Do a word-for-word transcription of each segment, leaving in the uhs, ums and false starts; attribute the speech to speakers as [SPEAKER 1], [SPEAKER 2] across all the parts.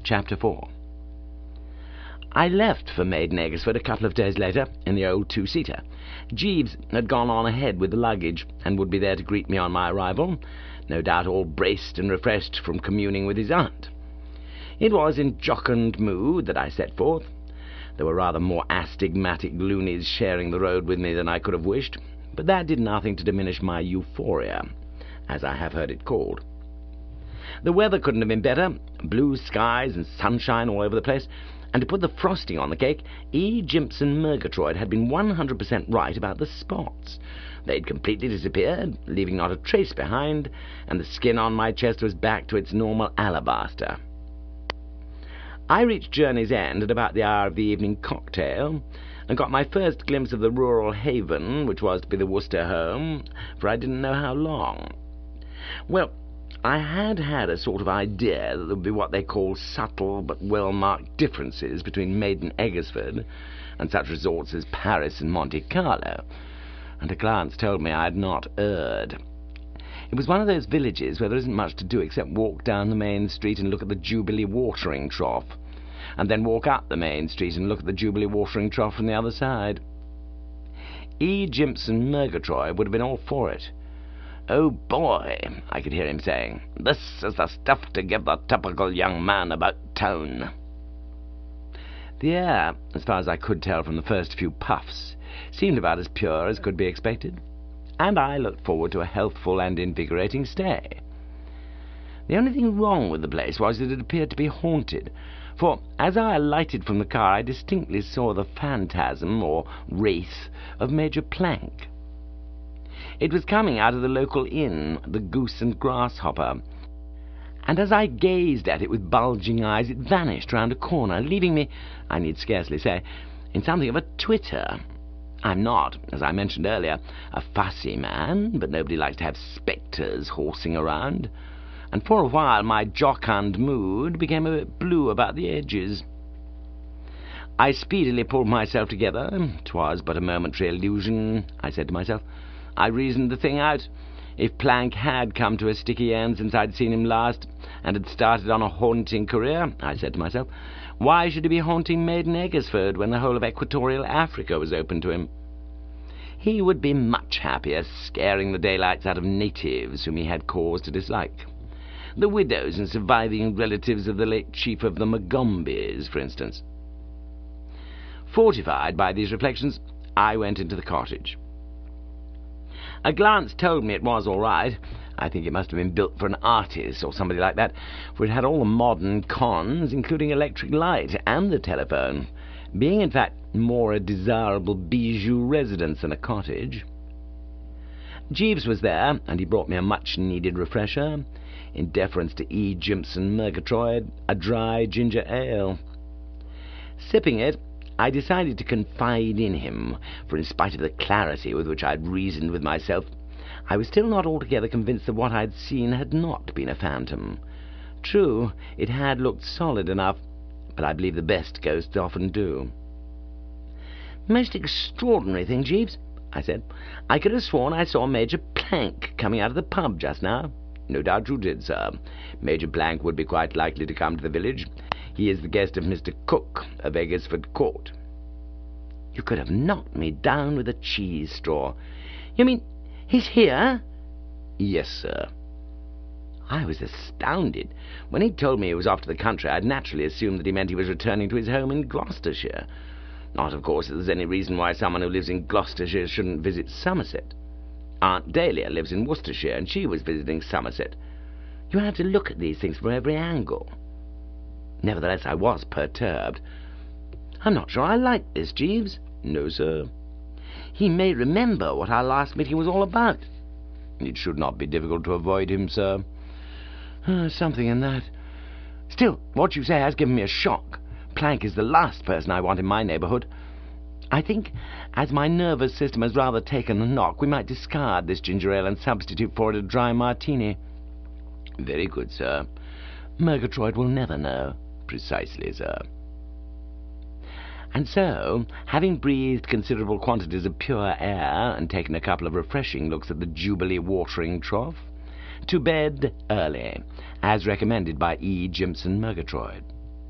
[SPEAKER 1] Chapter four. I left for Maiden Eggersford a couple of days later in the old two-seater. Jeeves had gone on ahead with the luggage and would be there to greet me on my arrival, no doubt all braced and refreshed from communing with his aunt. It was in jocund mood that I set forth. There were rather more astigmatic loonies sharing the road with me than I could have wished, but that did nothing to diminish my euphoria, as I have heard it called. The weather couldn't have been better, blue skies and sunshine all over the place, and to put the frosting on the cake, E. Jimpson Murgatroyd had been one hundred percent right about the spots. They'd completely disappeared, leaving not a trace behind, and the skin on my chest was back to its normal alabaster. I reached Journey's End at about the hour of the evening cocktail, and got my first glimpse of the rural haven, which was to be the Worcester home, for I didn't know how long. Well, I had had a sort of idea that there would be what they call subtle but well-marked differences between Maiden Eggersford and such resorts as Paris and Monte Carlo, and a glance told me I had not erred. It was one of those villages where there isn't much to do except walk down the main street and look at the Jubilee watering trough, and then walk up the main street and look at the Jubilee watering trough from the other side. E. Jimpson Murgatroyd would have been all for it. "Oh, boy," I could hear him saying, "this is the stuff to give the typical young man about town." The air, as far as I could tell from the first few puffs, seemed about as pure as could be expected, and I looked forward to a healthful and invigorating stay. The only thing wrong with the place was that it appeared to be haunted, for as I alighted from the car I distinctly saw the phantasm, or wraith, of Major Plank. It was coming out of the local inn, the Goose and Grasshopper, and as I gazed at it with bulging eyes, it vanished round a corner, leaving me, I need scarcely say, in something of a twitter. I'm not, as I mentioned earlier, a fussy man, but nobody likes to have spectres horsing around, and for a while my jocund mood became a bit blue about the edges. I speedily pulled myself together. 'Twas but a momentary illusion, I said to myself. I reasoned the thing out. If Plank had come to a sticky end since I'd seen him last, and had started on a haunting career, I said to myself, why should he be haunting Maiden Eggersford when the whole of equatorial Africa was open to him? He would be much happier scaring the daylights out of natives whom he had cause to dislike. The widows and surviving relatives of the late chief of the Magombes, for instance. Fortified by these reflections, I went into the cottage. A glance told me it was all right. I think it must have been built for an artist or somebody like that, for it had all the modern cons, including electric light and the telephone, being in fact more a desirable bijou residence than a cottage. Jeeves was there, and he brought me a much-needed refresher, in deference to E. Jimpson Murgatroyd, a dry ginger ale. Sipping it, I decided to confide in him, for in spite of the clarity with which I had reasoned with myself, I was still not altogether convinced that what I had seen had not been a phantom. True, it had looked solid enough, but I believe the best ghosts often do. "Most extraordinary thing, Jeeves," I said. "I could have sworn I saw Major Plank coming out of the pub just now." "No doubt you did, sir. Major Plank would be quite likely to come to the village. He is the guest of Mister Cook of Eggersford Court." "You could have knocked me down with a cheese straw. You mean he's here?" "Yes, sir." I was astounded. When he told me he was off to the country, I had naturally assumed that he meant he was returning to his home in Gloucestershire. Not, of course, that there's any reason why someone who lives in Gloucestershire shouldn't visit Somerset. Aunt Dahlia lives in Worcestershire, and she was visiting Somerset. You had to look at these things from every angle. Nevertheless, I was perturbed. "I'm not sure I like this, Jeeves." "No, sir." "He may remember what our last meeting was all about." "It should not be difficult to avoid him, sir." Uh, something in that. Still, what you say has given me a shock. Plank is the last person I want in my neighbourhood. I think, as my nervous system has rather taken the knock, we might discard this ginger ale and substitute for it a dry martini." "Very good, sir." "Murgatroyd will never know." "Precisely, sir." And so, having breathed considerable quantities of pure air and taken a couple of refreshing looks at the Jubilee watering trough, to bed early, as recommended by E. Jimpson Murgatroyd.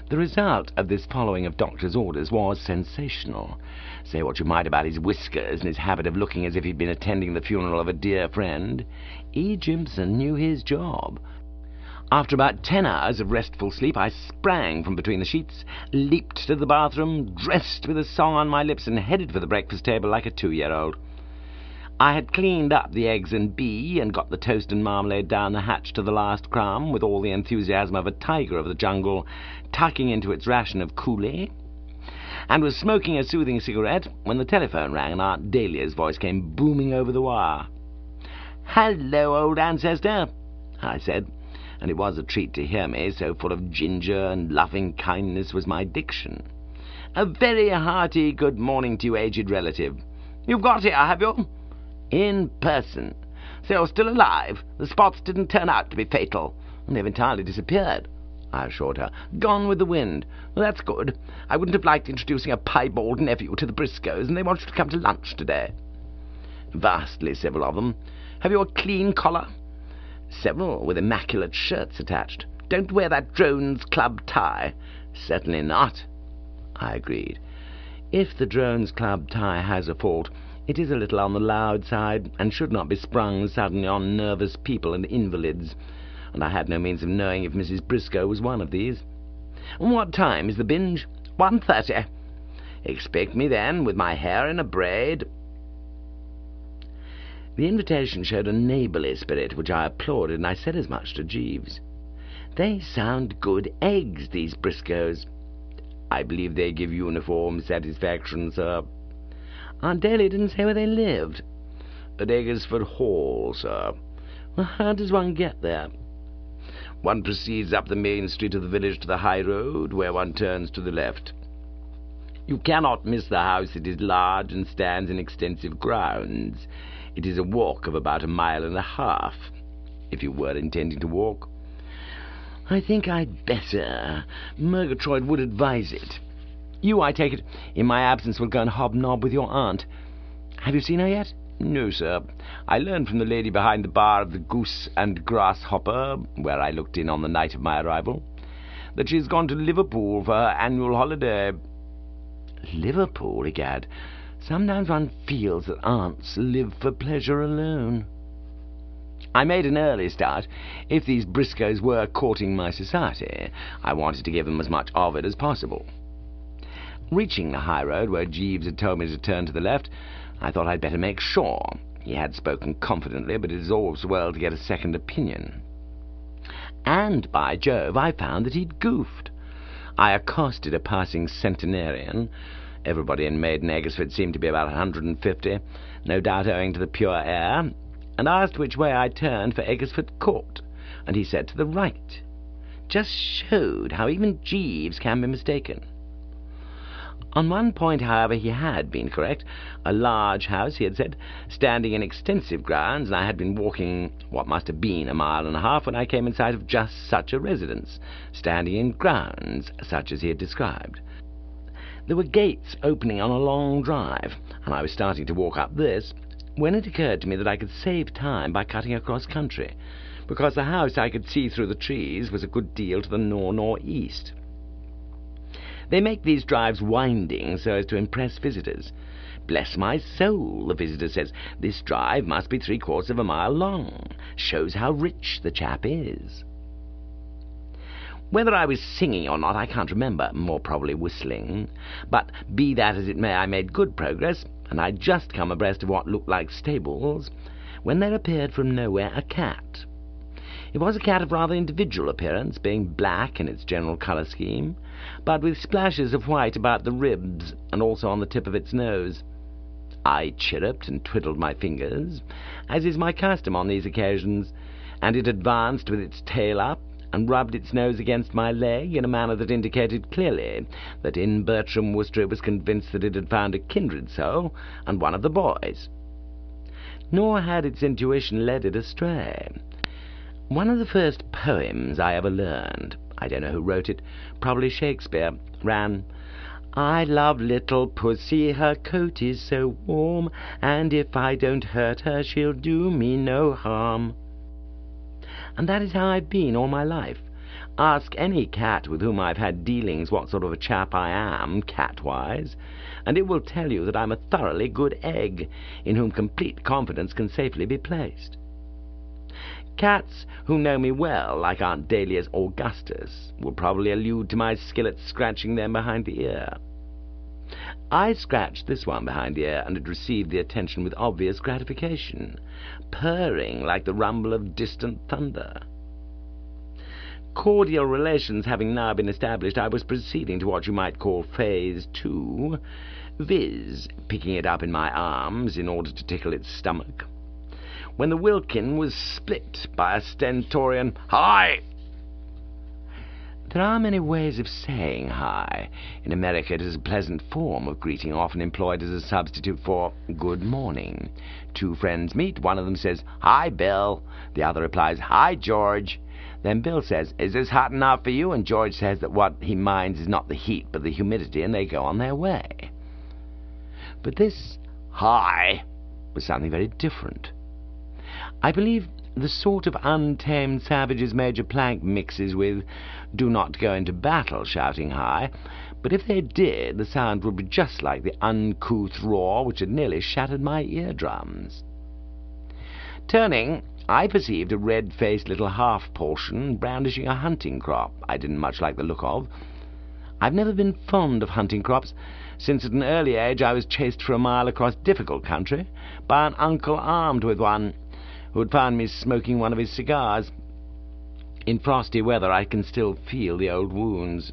[SPEAKER 1] The result of this following of doctor's orders was sensational. Say what you might about his whiskers and his habit of looking as if he'd been attending the funeral of a dear friend, E. Jimson knew his job. After about ten hours of restful sleep, I sprang from between the sheets, leaped to the bathroom, dressed with a song on my lips, and headed for the breakfast table like a two-year-old. I had cleaned up the eggs and bee, and got the toast and marmalade down the hatch to the last crumb, with all the enthusiasm of a tiger of the jungle tucking into its ration of coulis, and was smoking a soothing cigarette when the telephone rang and Aunt Dahlia's voice came booming over the wire. "Hello, old ancestor," I said, and it was a treat to hear me, so full of ginger and loving kindness was my diction. "A very hearty good morning to you, aged relative. You've got here, have you?" "In person. So you're still alive. The spots didn't turn out to be fatal, and they've entirely disappeared," I assured her. "Gone with the wind. Well, that's good. I wouldn't have liked introducing a piebald nephew to the Briscoes, and they want you to come to lunch today." "Vastly civil of them. Have you a clean collar?" "Several, with immaculate shirts attached." "Don't wear that Drones Club tie." "Certainly not," I agreed. If the Drones Club tie has a fault, it is a little on the loud side, and should not be sprung suddenly on nervous people and invalids, and I had no means of knowing if Missus Briscoe was one of these. "What time is the binge?" "One thirty." "Expect me then, with my hair in a braid." The invitation showed a neighbourly spirit, which I applauded, and I said as much to Jeeves. "They sound good eggs, these Briscoes." "I believe they give uniform satisfaction, sir." "Aunt Dahlia didn't say where they lived." "At Eggersford Hall, sir." "Well, how does one get there?" "One proceeds up the main street of the village to the high road, where one turns to the left. You cannot miss the house. It is large and stands in extensive grounds. It is a walk of about a mile and a half, if you were intending to walk." "I think I'd better. Murgatroyd would advise it. You, I take it, in my absence will go and hobnob with your aunt. Have you seen her yet?" "No, sir. I learned from the lady behind the bar of the Goose and Grasshopper, where I looked in on the night of my arrival, that she has gone to Liverpool for her annual holiday." Liverpool, egad. Sometimes one feels that aunts live for pleasure alone. I made an early start. If these Briscoes were courting my society, I wanted to give them as much of it as possible. Reaching the high road, where Jeeves had told me to turn to the left, I thought I'd better make sure. He had spoken confidently, but it is always well to get a second opinion. And, by Jove, I found that he'd goofed. I accosted a passing centenarian. Everybody in Maiden Eggersford seemed to be about a hundred and fifty, no doubt owing to the pure air, and asked which way I turned for Eggersford Court, and he said to the right. Just showed how even Jeeves can be mistaken. On one point, however, he had been correct. A large house, he had said, standing in extensive grounds, and I had been walking what must have been a mile and a half when I came in sight of just such a residence, standing in grounds such as he had described. There were gates opening on a long drive, and I was starting to walk up this, when it occurred to me that I could save time by cutting across country, because the house I could see through the trees was a good deal to the nor'-nor'-east. They make these drives winding so as to impress visitors. Bless my soul, the visitor says, this drive must be three-quarters of a mile long. Shows how rich the chap is. Whether I was singing or not, I can't remember, more probably whistling. But be that as it may, I made good progress, and I'd just come abreast of what looked like stables, when there appeared from nowhere a cat. It was a cat of rather individual appearance, being black in its general colour scheme, but with splashes of white about the ribs and also on the tip of its nose. I chirruped and twiddled my fingers, as is my custom on these occasions, and it advanced with its tail up and rubbed its nose against my leg in a manner that indicated clearly that in Bertram Wooster it was convinced that it had found a kindred soul and one of the boys. Nor had its intuition led it astray. One of the first poems I ever learned, I don't know who wrote it, probably Shakespeare, ran, I love little pussy, her coat is so warm, and if I don't hurt her, she'll do me no harm. And that is how I've been all my life. Ask any cat with whom I've had dealings what sort of a chap I am, cat-wise, and it will tell you that I'm a thoroughly good egg, in whom complete confidence can safely be placed. Cats who know me well, like Aunt Dahlia's Augustus, will probably allude to my skill at scratching them behind the ear. I scratched this one behind the ear, and it received the attention with obvious gratification, purring like the rumble of distant thunder. Cordial relations having now been established, I was proceeding to what you might call phase two, viz., picking it up in my arms in order to tickle its stomach, when the Wilkin was split by a stentorian "Hi!" There are many ways of saying hi. In America it is a pleasant form of greeting, often employed as a substitute for good morning. Two friends meet. One of them says, "Hi, Bill." The other replies, "Hi, George." Then Bill says, "Is this hot enough for you?" And George says that what he minds is not the heat, but the humidity, and they go on their way. But this hi was something very different. I believe the sort of untamed savages Major Plank mixes with do not go into battle shouting hi, but if they did, the sound would be just like the uncouth roar which had nearly shattered my eardrums. Turning, I perceived a red-faced little half-portion brandishing a hunting crop I didn't much like the look of. I've never been fond of hunting crops, since at an early age I was chased for a mile across difficult country by an uncle armed with one, who had found me smoking one of his cigars. In frosty weather I can still feel the old wounds.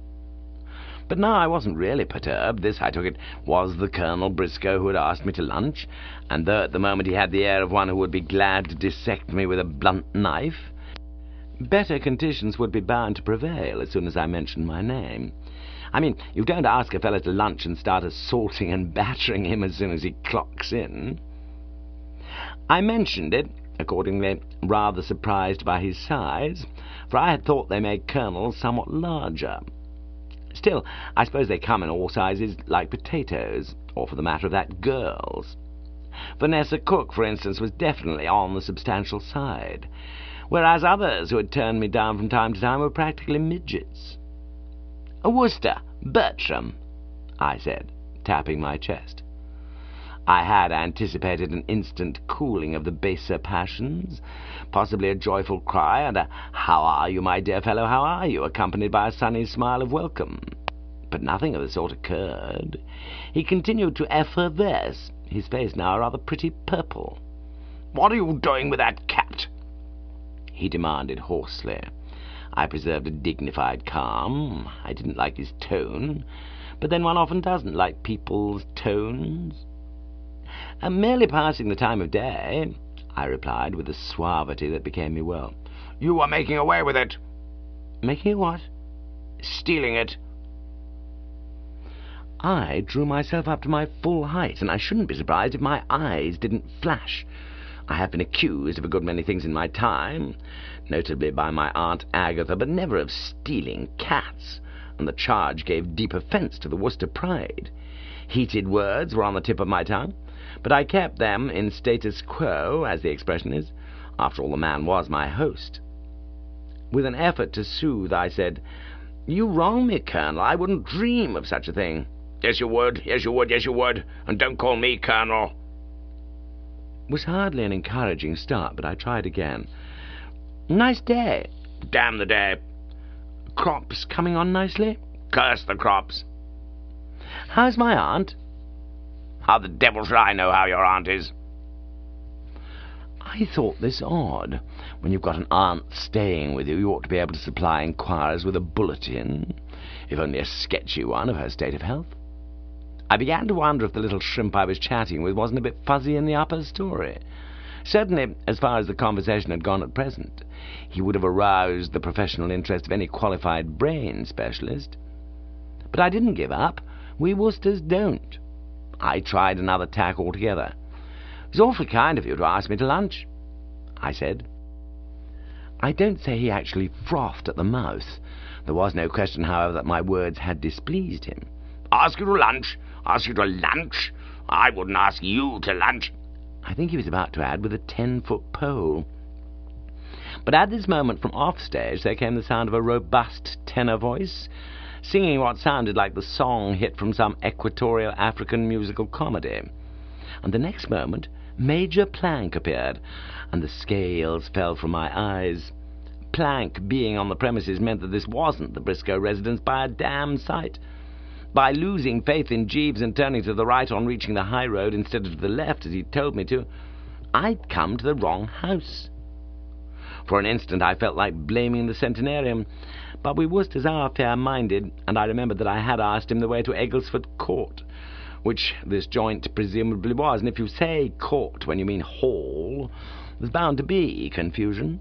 [SPEAKER 1] But now I wasn't really perturbed. This, I took it, was the Colonel Briscoe who had asked me to lunch, and though at the moment he had the air of one who would be glad to dissect me with a blunt knife, better conditions would be bound to prevail as soon as I mentioned my name. I mean, you don't ask a fellow to lunch and start assaulting and battering him as soon as he clocks in. I mentioned it, accordingly, rather surprised by his size, for I had thought they made colonels somewhat larger. Still, I suppose they come in all sizes, like potatoes, or for the matter of that, girls. Vanessa Cook, for instance, was definitely on the substantial side, whereas others who had turned me down from time to time were practically midgets. "Worcester, Bertram," I said, tapping my chest. I had anticipated an instant cooling of the baser passions, possibly a joyful cry, and a "How are you, my dear fellow, how are you?" accompanied by a sunny smile of welcome. But nothing of the sort occurred. He continued to effervesce, his face now rather pretty purple. "What are you doing with that cat?" he demanded hoarsely. I preserved a dignified calm. I didn't like his tone, but then one often doesn't like people's tones. "I'm merely passing the time of day," I replied, with a suavity that became me well. "You were making away with it." "Making it what?" "Stealing it." I drew myself up to my full height, and I shouldn't be surprised if my eyes didn't flash. I have been accused of a good many things in my time, notably by my Aunt Agatha, but never of stealing cats, and the charge gave deep offence to the Worcester pride. Heated words were on the tip of my tongue, but I kept them in status quo, as the expression is. After all, the man was my host. With an effort to soothe, I said, "You wrong me, Colonel. I wouldn't dream of such a thing." "Yes, you would. Yes, you would. Yes, you would. And don't call me Colonel." It was hardly an encouraging start, but I tried again. "Nice day." "Damn the day." "Crops coming on nicely?" "Curse the crops." "How's my aunt?" "How the devil should I know how your aunt is?" I thought this odd. When you've got an aunt staying with you, you ought to be able to supply inquirers with a bulletin, if only a sketchy one, of her state of health. I began to wonder if the little shrimp I was chatting with wasn't a bit fuzzy in the upper story. Certainly, as far as the conversation had gone at present, he would have aroused the professional interest of any qualified brain specialist. But I didn't give up. We Worcesters don't. I tried another tack altogether. "It was awfully kind of you to ask me to lunch," I said. I don't say he actually frothed at the mouth. There was no question, however, that my words had displeased him. "Ask you to lunch? Ask you to lunch? I wouldn't ask you to lunch." I think he was about to add, with a ten-foot pole. But at this moment from off-stage there came the sound of a robust tenor voice, singing what sounded like the song hit from some equatorial African musical comedy. And the next moment Major Plank appeared, and the scales fell from my eyes. Plank being on the premises meant that this wasn't the Briscoe residence by a damn sight. By losing faith in Jeeves and turning to the right on reaching the high road instead of to the left as he'd told me to, I'd come to the wrong house. For an instant I felt like blaming the Centenarian, but we Worcesters fair-minded, and I remembered that I had asked him the way to Egglesford Court, which this joint presumably was, and if you say court when you mean hall, there's bound to be confusion.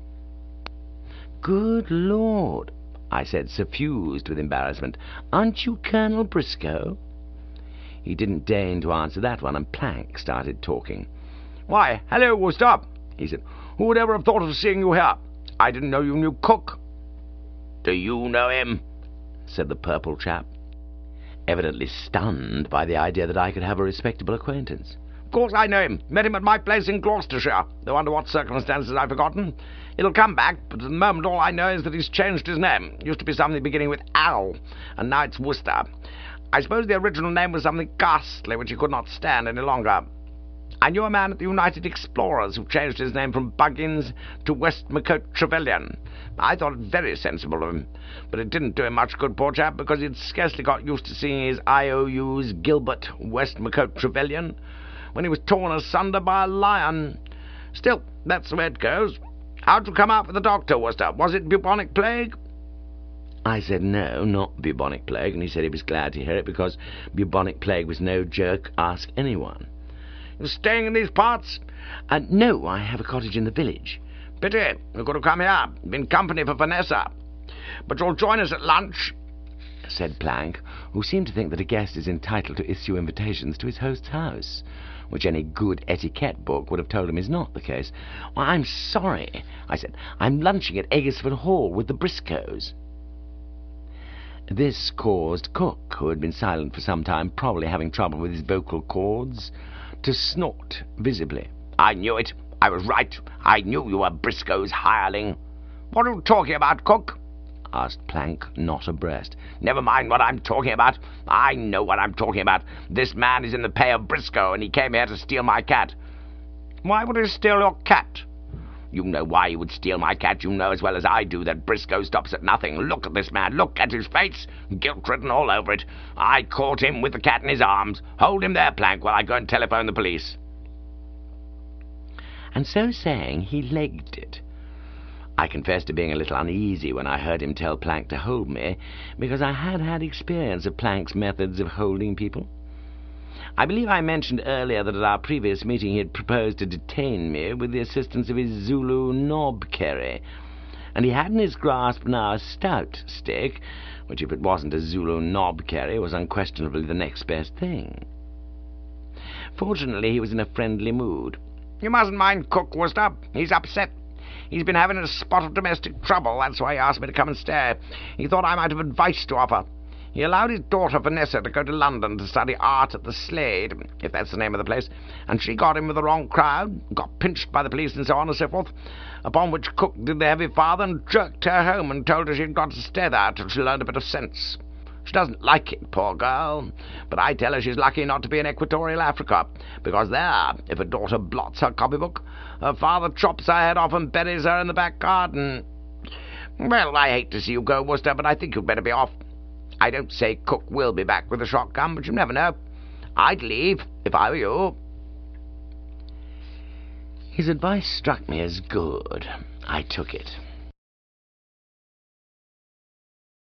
[SPEAKER 1] "Good Lord," I said, suffused with embarrassment. "Aren't you Colonel Briscoe?" He didn't deign to answer that one, and Plank started talking. "Why, hello, Worcester," he said. "Who would ever have thought of seeing you here? I didn't know you knew Cook." "Do you know him?" said the purple chap, evidently stunned by the idea that I could have a respectable acquaintance. "Of course I know him. Met him at my place in Gloucestershire, though under what circumstances I've forgotten. It'll come back, but at the moment all I know is that he's changed his name. It used to be something beginning with Al, and now it's Worcester. I suppose the original name was something ghastly, which he could not stand any longer. I knew a man at the United Explorers who changed his name from Buggins to Westmacott Trevelyan. I thought it very sensible of him, but it didn't do him much good, poor chap, because he'd scarcely got used to seeing his I O Us Gilbert Westmacott Trevelyan when he was torn asunder by a lion. Still, that's the way it goes. How'd you come out with the doctor, Worcester? Was it bubonic plague?" I said no, not bubonic plague, and he said he was glad to hear it, because bubonic plague was no joke, ask anyone. "You're staying in these parts?" Uh, no, I have a cottage in the village." "Pity. You could have come here. Been company for Vanessa. But you'll join us at lunch," said Plank, who seemed to think that a guest is entitled to issue invitations to his host's house, which any good etiquette book would have told him is not the case. "Well, I'm sorry," I said. "I'm lunching at Egglesford Hall with the Briscoes." This caused Cook, who had been silent for some time, probably having trouble with his vocal cords, to snort visibly. "I knew it. I was right. I knew you were Briscoe's hireling." "What are you talking about, Cook?" asked Plank, not abreast. "Never mind what I'm talking about. I know what I'm talking about. This man is in the pay of Briscoe, and he came here to steal my cat." "Why would he steal your cat?" "You know why he would steal my cat. You know as well as I do that Briscoe stops at nothing. Look at this man. Look at his face. Guilt-written all over it. I caught him with the cat in his arms. Hold him there, Plank, while I go and telephone the police." And so saying, he legged it. I confess to being a little uneasy when I heard him tell Plank to hold me, because I had had experience of Plank's methods of holding people. I believe I mentioned earlier that at our previous meeting he had proposed to detain me with the assistance of his Zulu knobkerrie, and he had in his grasp now a stout stick, which, if it wasn't a Zulu knobkerrie, was unquestionably the next best thing. Fortunately, he was in a friendly mood. "You mustn't mind Cook, Worcester. He's upset. He's been having a spot of domestic trouble. That's why he asked me to come and stay. He thought I might have advice to offer. He allowed his daughter Vanessa to go to London to study art at the Slade, if that's the name of the place, and she got in with the wrong crowd, got pinched by the police and so on and so forth, upon which Cook did the heavy father and jerked her home and told her she'd got to stay there till she learned a bit of sense. She doesn't like it, poor girl, but I tell her she's lucky not to be in equatorial Africa, because there, if a daughter blots her copybook, her father chops her head off and buries her in the back garden. Well, I hate to see you go, Worcester, but I think you'd better be off. I don't say Cook will be back with a shotgun, but you never know. I'd leave, if I were you." His advice struck me as good. I took it.